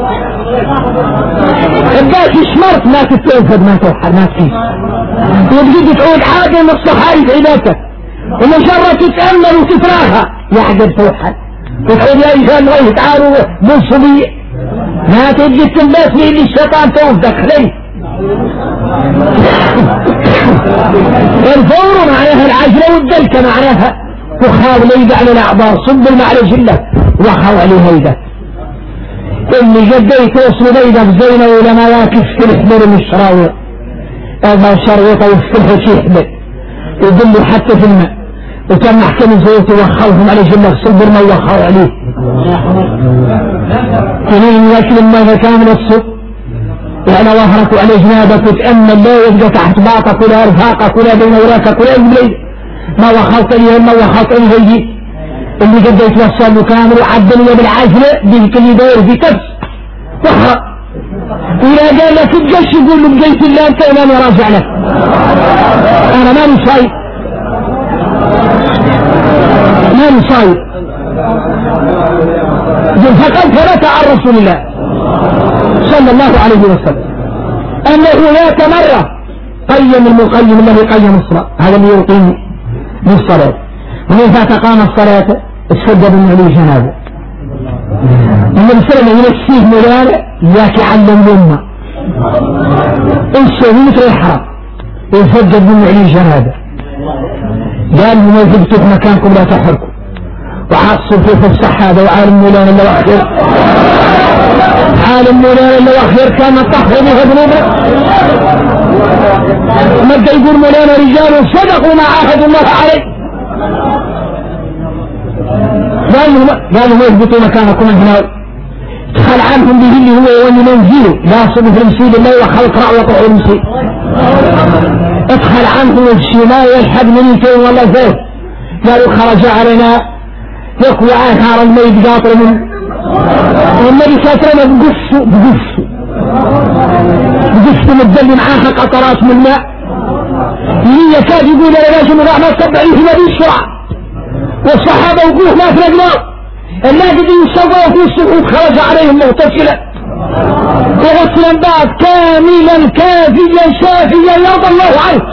الباش شمرت ما تتوفد ما توحل ما تقيس وتجد تعود حاجة من الصحاري في عبادتك ومشرة تتأمل وتتراخى يحجب توحل وتعود يا إنسان الله تعالوا بالصبيع ما تجد تنباس لي الشيطان توفدك خليه الفور معناها العجلة والدلكة معناها وخاو ليدا على الأعضاء صب الماء على جلة وخاو عليه هيدا اللي جديت وصل ليدا بزينة ولما واكف في الحمر من الشراوية هذا شروطه وفتحه شي حمر يدلوا حتى في الماء وكان محكم زيته وخاوهم على جلة صب الماء وخاو عليه كنين ياكل الماء كامل الصب وعلى ظهرك وعلى جنابك وتأمل لا يبقى تحت باطك ولا رفاقك ولا بين وراكك ولا يبلي ما وخلط اليهم ما وخلط الهي اللي قد يتوصل له كامل وعدل بالعجلة بكل دور في كبس وحرق وإذا قال لك تبقاش يقول له بجيت الله انت امامي راجع لك انا ماني صاير فقد ثبت عن رسول الله صلى الله عليه وسلم أنه ذات مرة قيم المقيم الذي قيم الصلاة هذا اللي يقيم بالصلاة وإذا تقام الصلاة اشتد من عليه جنابه النبي صلى الله عليه وسلم ينسيه مولانا ياك يعلم الأمة الشهيد يحرم يسجد من عليه جنابه قال من يجبتوا في مكانكم لا تحركوا وحصل في الصحابة وعالم مولانا اللي وأخير عالم مولانا اللي وأخير كان الطهر بها ذنوبه مبدأ يقول مولانا رجال صدقوا ما عاهدوا الله عليه قالوا ما يثبتوا مكانكم هنا ادخل عنهم به اللي هو يولي منزله لا صدق في المسيد الله وخلق رعوة المسيد ادخل عنهم الشمال يشحد من يتين والله زيه قالوا خرج علينا يقوى آثار الميت قاطر من والنبي ساترنا بقصه متدلي معاها قطرات من الماء يكاد يقول يا لازم الرحمة تبعيه نبي الشرع والصحابة وقوه ما فرقنا الناس يسووا في الصحوف خرج عليهم مغتسلا وغسلا بعد كاملا كافيا شافيا يرضى الله عنه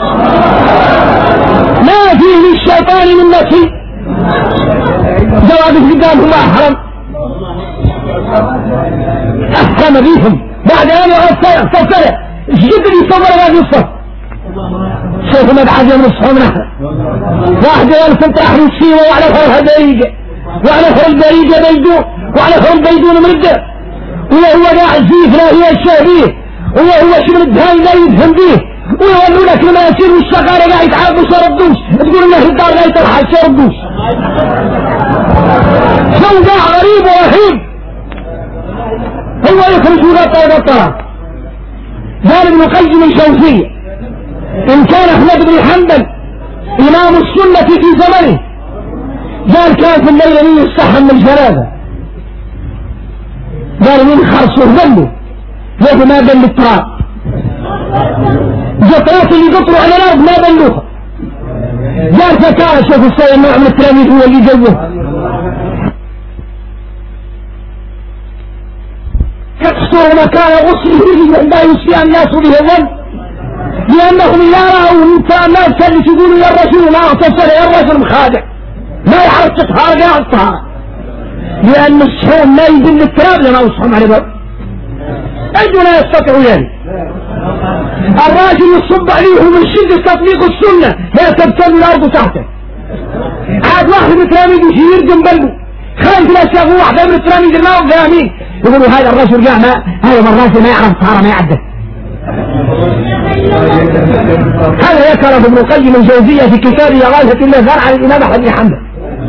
ما فيه للشيطان من نصيب جواب الجدال هو أحرم بيهم بعد أن اغتسل الجدل يصور هذه الصف شوفوا مبعد يوم الصحو من أحرم واحد يلفن تحرم السيوة وعلى فرها بريقة وعلى فر البريقة بيدو وعلى فر البيدون مرده وهو قاعد فيه لا هي الشهبيه وهو شمل الدهاي لا يفهم به ويقولوا لك لما يصير الشغالة قاعد يتعابوا شردوش تقول له الدار لا يترحل شردوش موضع غريب ورهيب هو يخرج غطى غطى قال ابن قيم الجوزية إن كان أحمد بن حنبل إمام السنة في زمنه قال كان في الليل من يستحم من الجنازة قال من خرصه ذنبه يجب ما بل التراب جطرات اللي قطروا على الأرض ما بلوها قال فكان شوف السيد النوع من التلاميذ هو اللي جوه يقصر مكان غسله لا يسيء الناس به الظن لأنهم إذا رأوا الناس كانوا يقولوا يا الرجل ما اغتسل يا الرجل مخادع ما يعرف تطهر قاعد الطهارة لأن الصحوم لا يدل التراب لما يصحهم على باب أجل لا يستطيعوا يعني الراجل يصب عليه من شدة تطبيق السنة لا تبتل الأرض تحته عاد واحد من التلاميذ يجي يرجم بلده خالف الأشياء هو واحد من التلاميذ الماء فاهمين يقولوا هذا الرجل جاء ما هذا الراجل ما يعرف طهارة ما يعده هذا ذكر ابن القيم الجوزية في كتابه غاية اللذان عن الإمام أحمد بن حنبل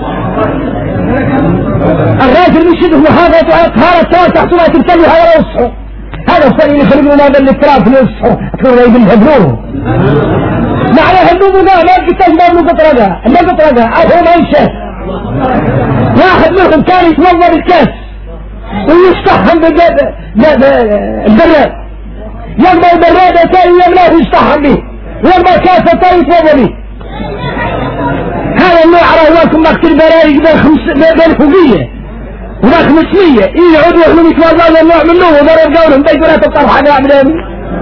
الراجل يشهد محافظة طهارة تحت ما تبتلها ولا يصحوا هذا الصحيح اللي يخرجوا ما بين الاضطراب في يصحوا كانوا يبين هدروه معنى هدوه ما قلتاش ما ابن قطرقها اللي قطرقها أو ما ينشاه واحد منهم كان يتوضى بالكاس ويستحهم بالبراد يقضى البراد تاني يملاه ويستحهم به يقضى كاسة تاني يتوضى به هذا النوع رأيكم وقت البرارج بين فوقية وما 500 يقعدوا يخلون يتوضى النوع منه وضرب قولهم بيقولات الطرح هذا عملهم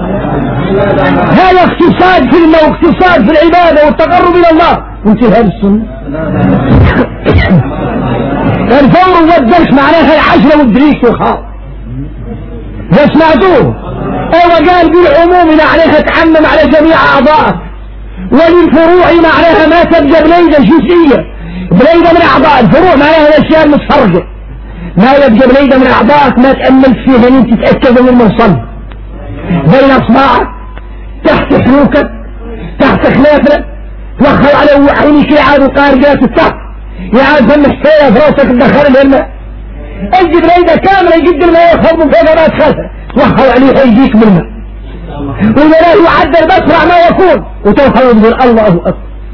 هذا اقتصاد في الماء واقتصاد في العبادة والتقرب إلى الله وانتهى السنة الفور والدرس معناها العجلة والدريس والخاء سمعتوه؟ قال بالعموم ما عليها تعمم على جميع أعضائك، وللفروع ما عليها ما تبقى بليدة جزئية، بليدة من أعضاء الفروع ما عليها الأشياء المتفرقة، ما يبقى بليدة من أعضائك ما تأملت فيها أن تتأكد من الموصل بين أصبعك، تحت حنوكك، تحت خلافك، توخر على عينيك يعاد وقارقات التحت يعاد هم الحياة في راسك تدخل الماء، اجي بليدة كاملة يقدر ما يخرج من فوق ما تخلفه توخر عليه يجيك بالماء، وإذا لا يعدل بسرع ما يكون وتوخر وتقول الله أكبر.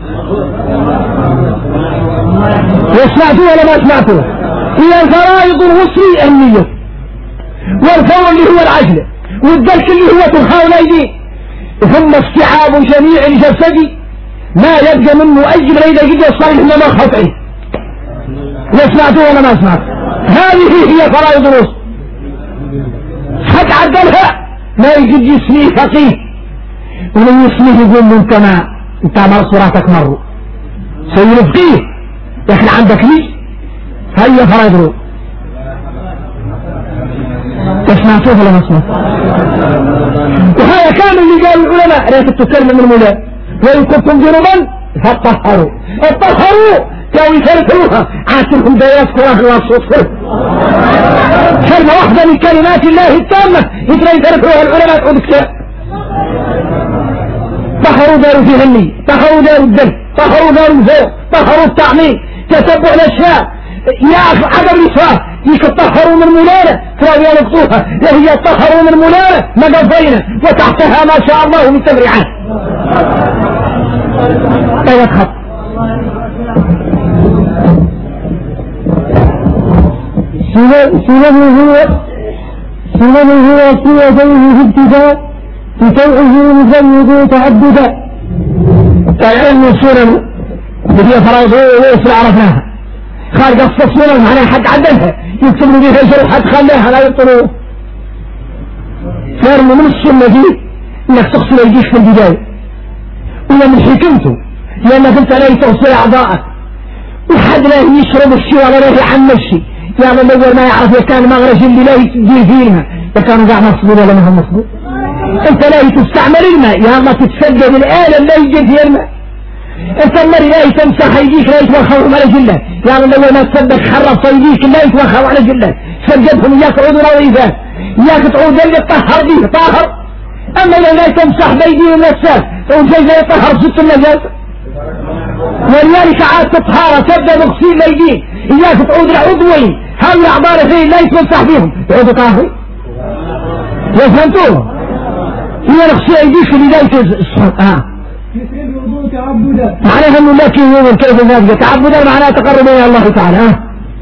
وسمعتوه ولا ما سمعتوه؟ هي الفرائض الوصي النية، والفور اللي هو العجلة، والدلك اللي هو ترخاء الأيدي، ثم استيعاب جميع الجسد ما يبقى منه أي بليدة جدا الصالح إنما خطئه. وسمعتوه ولا ما سمعتوه؟ هذه هي فرائض الوصي، حد عدلها ما يجد يسميه فقيه ومن يسميه يقول له انت مر صوراتك مروا سيد فقيه احنا عندك ليش هيا فرائض الوصي. تسمعتوه ولا ما سمعتوه؟ وهذا كان اللي قال العلماء لا تتكلم من المولى وإن كنتم جنبا فاطهروا، اطهروا كانوا يفرقوها عاشرهم بيات قرآن الله صوت كلمة واحدة من كلمات الله التامة يقدر يفرقوها العلماء تعود كتاب. طهروا داروا في هني، طهروا داروا الدم، طهروا داروا الزور، طهروا التعميم، تتبع الأشياء يا عدم الإسراف يطهروا من مولانا فراوية نقطوها وهي طهروا من مولانا مقضينا وتحتها ما شاء الله من تبريعات. ايوه خط سننه هو في يديه في ابتداء بتوعه مزيد تعددا. العلم سنن بدي فرائض ويسر عرفناها خارج السنن معناها حد عدلها يكتب له بيها شيء حد خلاها لا يطلوه. فارم من السنة دي انك تغسل يديك في البداية ولا من حكمته لانك انت لا تغسل اعضائك وحد لا يشرب الشيء ولا لا يحمل الشيء يعني الاول ما يعرف كان مغرج اللي لا يدير فيه الماء كانوا قاع مصبوط ولا ما هو مصبوط. انت لا تستعمل الماء يا الله تتسجل الآلة اللي يجي فيها الماء. انت المري لا تمسح يديك لا يتوخوا على جله يعني الاول ما تصدق حرف يديك لا يتوخوا على جله سجدهم اياك عودوا نظيفات اياك تعود اللي تطهر به طاهر. اما لو لا تمسح بيديه النساس تعود زي لا يطهر ست النجاسة. ولذلك عاد تطهارة تبدأ بغسيل ايديك اياك تعود العضوين هل الاعضاء فيه لا يتمسح بهم تعود طاهر. فهمتوه؟ هي نغسل ايديك اللي لا يتوخوا معناها انه لا كيف كيف ذلك تعبدا معناه تقرب الى الله تعالى.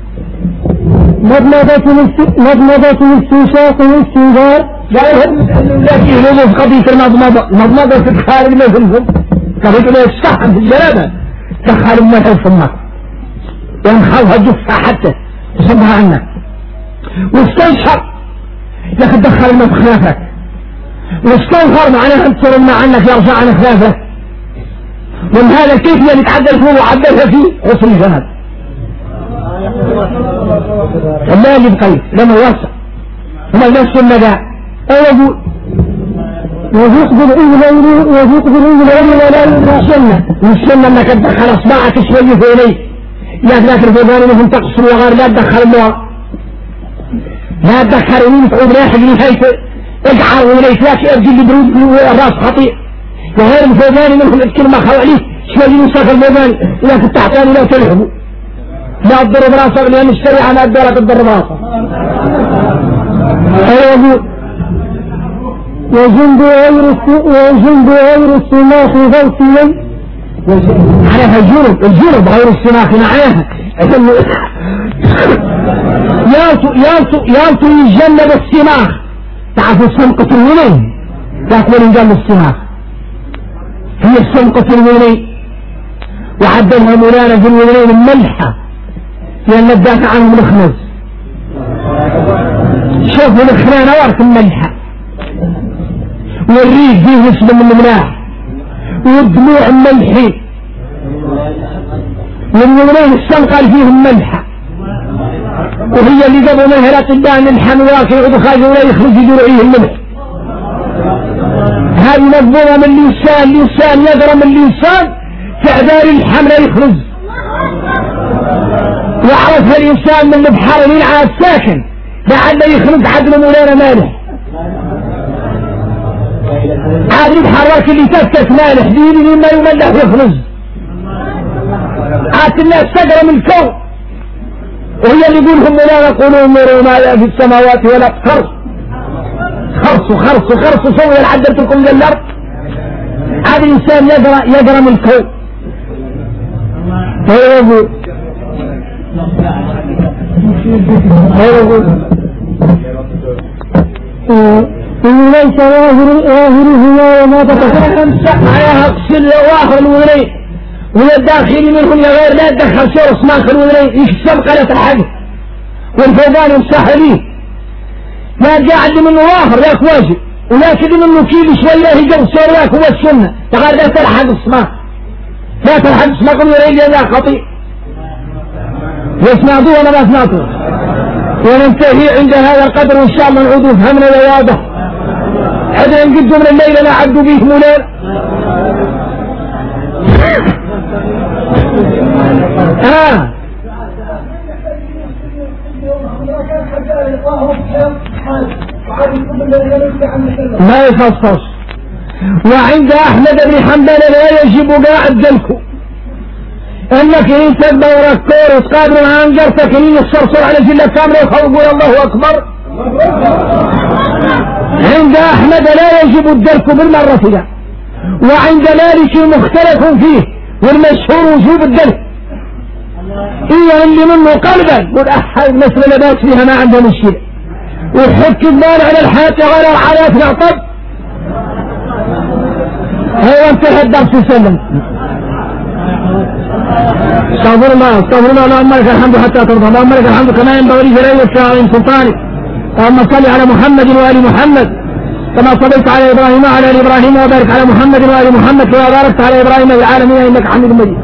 مضمضة الاستنشاق والاستنجار لا كيف قضية المضمضة مضمضة تدخل الماء في الفم قضية ما يستحم في الجلابة تدخل الماء في الفم ينخلها جفة حتى تصبها عنك واستنشق لك تدخل الماء في خلافك واستنفر معناها انتصر الماء عنك يرجع عن خلافك. ومن هذا الكيف اللي تعدل فيه وعدلها فيه غسل الجناب الله اللي بقيه لما يوسع وما نفس النداء أو وفقد الرجل ولا السنة والسنة انك تدخل اصبعك شوي في اليه لا تذاكر في ذلك انهم تقصر وغير لا تدخل الموضوع لا تدخل يمين تعود رايح لنهاية اجعر وليس لك ارجل اللي برود الراس خطير وغير الفوزاني منهم الكلمة خواليه شوي يوسف الفوزاني إذا كنت تحتاني لا تلعبوا لا تضرب راسك لأن الشريعة لا تدرك تضرب راسك. وجنب غير السماخ غوثيا معناها الجنب غير السماخ معناها يالتو يجنب السماخ تعرفوا السمقة الولين تأكل يجنب السماخ هي السمقة الولين وعدلها مولانا في الولين الملحة لأن نداك عنه مخنز شوفوا الخنانة وارك الملحة والريق فيه نسبة من الملاح والدموع ملحي والولين السمقة فيهم ملحة وهي اللي قبل منها لا تبان الحمواك يقعدوا خارج ولا يخرج درعيه الملح. هذه مضمونة من الإنسان يقرأ من الإنسان تعذار الحمل يخرج. وعرفها الإنسان من البحر اللي عاد ساكن لعل يخرج عدل مولانا مالح. عاد البحر اللي تفتت مالح ديني مما يملح يخرج. عاد الناس تقرأ من الكون وهي اللي يقولهم مولانا قولوا مروا ما في السماوات ولا خرصوا سوي العدلتكم من الأرض. هذا الإنسان يقرأ من الكون فيقول إن ليس ظاهرهما وما تتفق امسح عليها اغسل واخر الوذنين والداخلي منهم غير لا تدخل شرص ماخر الوذنين يكسب قلة الحدث والفوقان يمسح ليه لا قاعد منه واخر ياك واجب ولكن منه كيل شوية يجب صار ياك هو السنة تقال لا تلحق الصماء لا تلحق الصماء قل يريد لا خطيء يسمعتوه ولا ما سمعتوه. وننتهي عند هذا القدر وإن شاء الله نعود فهمنا وواضح حتى نقدم من الليلة نعدوا به مولانا. ما يفصص. وعند أحمد بن حنبل لا يجب قاعد دلكو انك ان تبقى وركور وتقادر عن جرتك ان الصرصر على جلة كاملة وخوضوا الله اكبر. عند احمد لا يجب الدرك بالمرة فيها وعند مالك مختلف فيه والمشهور وجوب الدرك. إيه اللي منه قلبا قل احد مثل لباس فيها ما عنده مشكلة وحك المال على الحاتة على العلات نعطب هو انتهى الدرس سلم. استغفر الله اللهم لك الحمد حتى ترضى اللهم لك الحمد كما ينبغي لجلال وجهك سلطانك. اللهم صل على محمد وآل محمد كما صليت على إبراهيم وعلى آل إبراهيم وبارك على محمد وآل محمد كما باركت على إبراهيم في العالمين إنك حميد مجيد.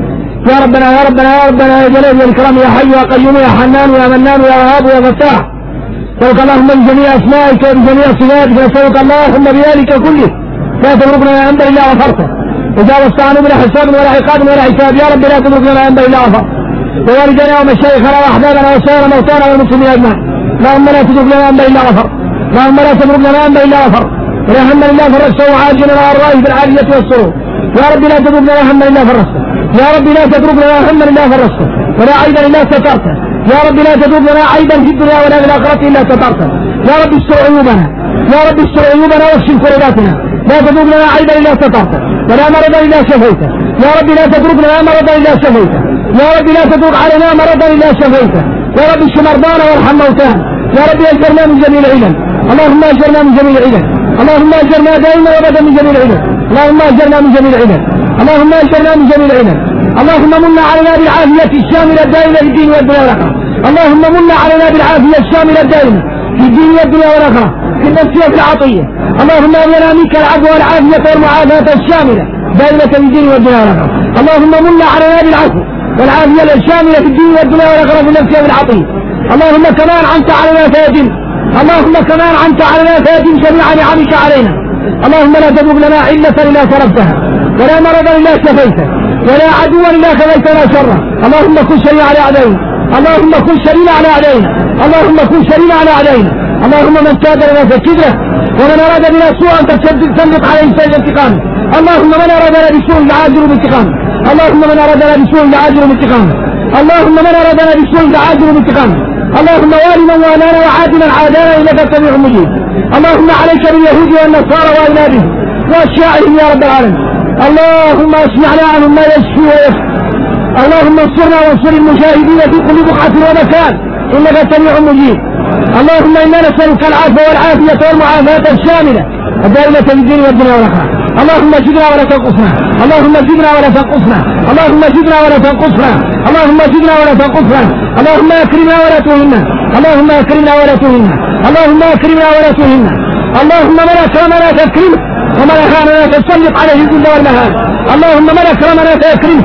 يا ربنا يا ربنا يا ربنا يا جلال يا الكرام يا حي يا قيوم يا حنان يا منان يا وهاب يا فتاح نسألك اللهم بجميع أسمائك وبجميع صفاتك نسألك اللهم بذلك كله لا تتركنا يا أنت إلا غفرته وجاوزت عنه بلا حساب ولا عقاب ولا حساب. يا رب لا تتركنا يا أنت إلا غفرته ووالدنا ومشايخنا وأحبابنا وسائر موتانا والمسلمين أجمعين. اللهم لا تتركنا يا أنت إلا غفرته اللهم لا تتركنا يا أنت إلا غفرته ولا هم إلا فرجته وعاجلنا والرائي بالعافية والسرور. يا رب لا تتركنا يا هم إلا فرجته يا رب لا تتركنا يا هم إلا فرجته ولا عيبا إلا سترته. يا رب لا تتركنا عيبا في الدنيا ولا في الآخرة إلا سترته. يا رب استر عيوبنا يا رب استر عيوبنا واكشف كرباتنا. لا تتركنا عيبا إلا سترته ولا مرضا إلا شفيته. يا رب لا تتركنا مرضا إلا شفيته. يا رب لا تترك علينا مرضا إلا شفيته. يا رب اشف مرضانا وارحم موتانا. يا رب اجرنا من جميع العلل. اللهم اجرنا من جميع العلل. اللهم اجرنا دائما وابدا من جميع العلل. اللهم اجرنا من جميع العلل. اللهم اجرنا من جميع العلل. اللهم من علينا بالعافية الشاملة الدائمة في الدين والدنيا والآخرة. اللهم من علينا بالعافية الشاملة الدائمة في الدين والدنيا والآخرة في النفس وفي العطية. اللهم أولنا منك العفو والعافية والمعافاة الشاملة دائمة في الدين والدنيا والآخرة. اللهم من علينا بالعفو والعافية الشاملة في الدين والدنيا والآخرة في النفس وفي العطية. اللهم كما أنعمت علينا فيتم اللهم كما أنعمت علينا فيتم جميع نعمك علينا. اللهم لا تذوق لنا علة إلا صرفتها ولا مرضا إلا شفيته ولا عدوا إلا كفيتنا شره. اللهم كن شرينا على أعدائنا اللهم كن شرينا على أعدائنا اللهم كن شرينا على أعدائنا. اللهم من كاد لنا فكده ومن أراد بنا سوءا تسلط عليه سيد انتقامه. اللهم من أرادنا بسوء عاجل بانتقامه. اللهم من أرادنا بسوء عاجل بانتقامه. اللهم من أرادنا بسوء عاجل بانتقامه. اللهم والنا والانا وعادنا عادانا انك سميع مجيب. اللهم عليك باليهود والنصارى واولادهم واشياعهم يا رب العالمين. اللهم اسمعنا عنهم ما يشفي ويشفي. اللهم انصرنا وانصر المجاهدين في كل بقعة ومكان انك سميع مجيب. اللهم انا نسألك العفو والعافية والمعافاة الشاملة الدائمة في الدين والدنيا والآخرة. اللهم زدنا ولا تنقصنا اللهم زدنا ولا تنقصنا اللهم زدنا ولا تنقصنا اللهم زدنا ولا تنقصنا. اللهم اكرمنا ولا تهنا اللهم اكرمنا ولا تهنا اللهم اكرمنا ولا تهنا. اللهم من اكرمنا تكرمه ومن اهاننا تسلط عليه الذل والمهان. اللهم من اكرمنا تكرمه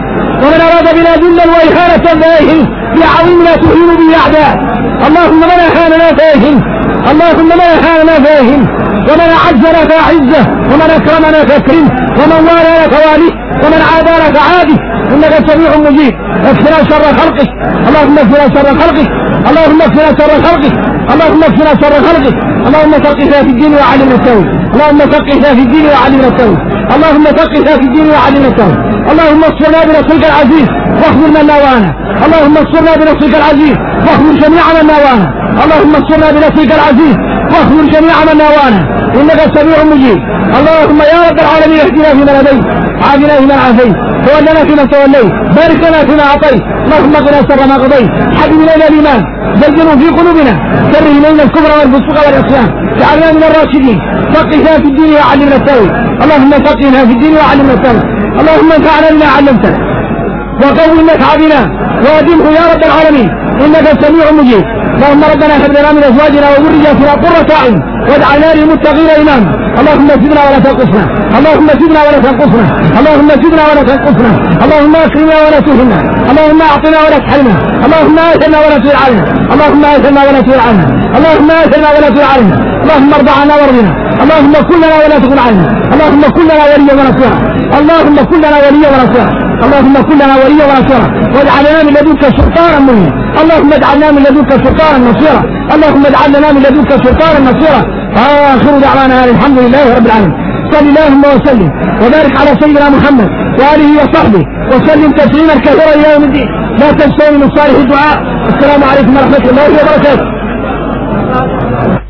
ومن أراد بنا ذلا وإهانة فأهن بعظيمنا تهين به أعداء. اللهم من أهاننا فأهن، اللهم من أهاننا فأهن، ومن أعزنا فأعزه، ومن أكرمنا فأكرمه، ومن والانا فواليه، ومن عادانا فعاده، إنك سميع مجيب. اكفنا شر خلقك، اللهم اكفنا شر خلقك، اللهم اكفنا شر خلقك، اللهم اكفنا شر خلقك. اللهم فقهنا في الدين وعلمنا التوحيد، اللهم فقهنا في الدين وعلمنا التوحيد، اللهم فقهنا في الدين وعلمنا التوحيد. اللهم اصرنا بنصرك العزيز واخذل من ناوانا، اللهم اصرنا بنصرك العزيز واخذل جميع من ناوانا، اللهم اصرنا بنصرك العزيز واخذل جميع من ناوانا، انك سميع مجيب. اللهم يا رب العالمين اهدنا فيمن هديت، عافنا فيمن عافيت، تولنا فيمن توليت، بارك لنا فيما اعطيت، اللهم قنا شر ما قضيت، حبب الينا الايمان، زينه في قلوبنا، كره الينا الكفر والفسوق والعصيان، جعلنا من الراشدين، فقهنا في الدين وعلمنا التوحيد، اللهم فقهنا في الدين وعلمنا التوحيد، اللهم انفعنا بما علمتنا وقوي النفع بنا وادمه يا رب العالمين انك سميع مجيب. اللهم ربنا هب لنا من ازواجنا وذرياتنا قرة اعين واجعلنا للمتقين اماما. اللهم زدنا ولا تنقصنا، اللهم زدنا ولا تنقصنا، اللهم زدنا ولا تنقصنا، اللهم اكرمنا ولا تهنا، اللهم اعطنا ولا تحرمنا، اللهم اثرنا ولا تهن علينا، اللهم اثرنا ولا تهن علينا، اللهم اثرنا ولا تهن علينا، اللهم ارض عنا وارضنا، اللهم كن لنا ولا تكن علينا، اللهم كن لنا وليا ونصيرا، اللهم كن لنا وليا ونصيرا، اللهم كن لنا وليا ونصيرا، واجعلنا من لدنك سلطانا مبينا، اللهم اجعلنا من لدنك سلطانا نصيرا، اللهم اجعلنا من لدنك سلطانا نصيرا. آخر دعوانا الحمد لله رب العالمين. صل اللهم وسلم وبارك على سيدنا محمد وآله وصحبه وسلم تسليما كثيرا إلى يوم الدين. لا تنسوا من صالح الدعاء. السلام عليكم ورحمة الله وبركاته.